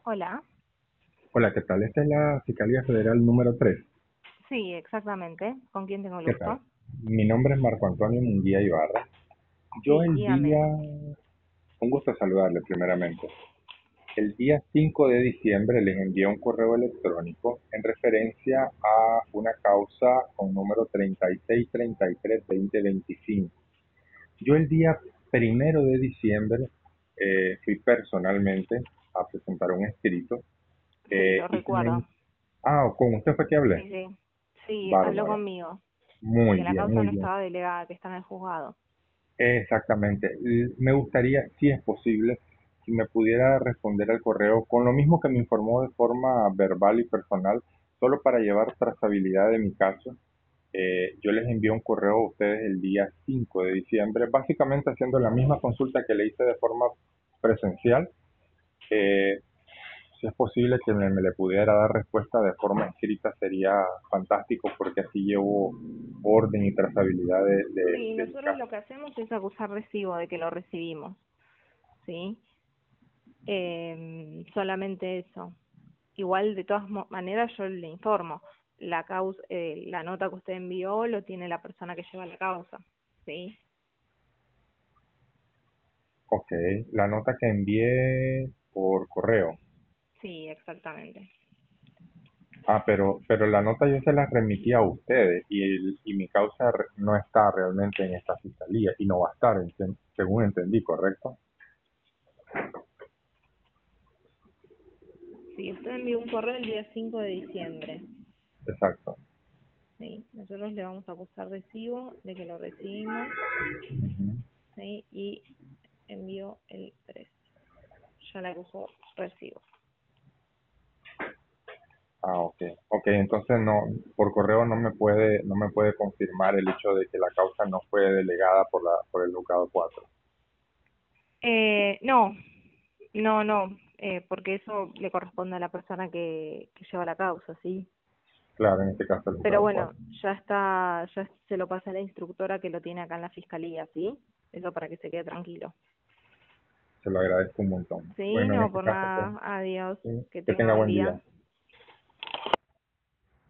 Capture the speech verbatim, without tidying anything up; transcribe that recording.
Hola, Hola, ¿qué tal? Esta es la Fiscalía Federal número tres. sí, exactamente. ¿Con quién tengo el ¿Qué tal? gusto? Mi nombre es Marco Antonio Munguía Ibarra. Yo Sí, el dígame. día, un gusto saludarle primeramente. El día cinco de diciembre les envié un correo electrónico en referencia a una causa con número treinta y seis treinta y tres veinte veinticinco. Yo el día primero de diciembre eh, fui personalmente a presentar un escrito. Sí, Eh, lo y se me... recuerdo. Ah, ¿con usted fue que Sí, hablé? sí. Sí, habló Bárbaro. conmigo de Muy que la bien, causa muy no bien. estaba delegada, que está en el juzgado. Exactamente. L- Me gustaría, si es posible, si me pudiera responder al correo con lo mismo que me informó de forma verbal y personal, solo para llevar trazabilidad de mi caso. Eh, yo les envié un correo a ustedes el día cinco de diciembre, básicamente haciendo la misma consulta que le hice de forma presencial. Eh, si es posible que me, me le pudiera dar respuesta de forma escrita, sería fantástico porque así llevo orden y trazabilidad de, de Sí, de mi nosotros caso. lo que hacemos es acusar recibo de que lo recibimos, ¿sí? Eh, solamente eso. Igual, de todas mo- maneras, yo le informo. La causa, eh, la nota que usted envió lo tiene la persona que lleva la causa, ¿sí? Ok, la nota que envié por correo. Sí, exactamente. Ah, pero, pero la nota yo se la remití a ustedes y, el- y mi causa re- no está realmente en esta fiscalía y no va a estar, enten- según entendí, ¿correcto? Sí, usted envió un correo el día cinco de diciembre. Exacto. ¿Sí? Nosotros le vamos a acusar recibo de que lo recibimos, Ujú. ¿sí? Y envió el tres. Ya le acusó recibo. Ah, ok. Ok, entonces no, por correo no me puede, no me puede confirmar el hecho de que la causa no fue delegada por la, por el juzgado cuatro. Eh, no, no, no, eh, porque eso le corresponde a la persona que, que lleva la causa, ¿sí? Claro, en este caso el Pero juzgado bueno, cuatro. ya está, ya se lo pasa a la instructora que lo tiene acá en la fiscalía, ¿sí? Eso para que se quede tranquilo. Se lo agradezco un montón. Sí, Bueno, en no, este por caso, pues, nada, adiós, sí, que que tenga tenga buen buen día. día.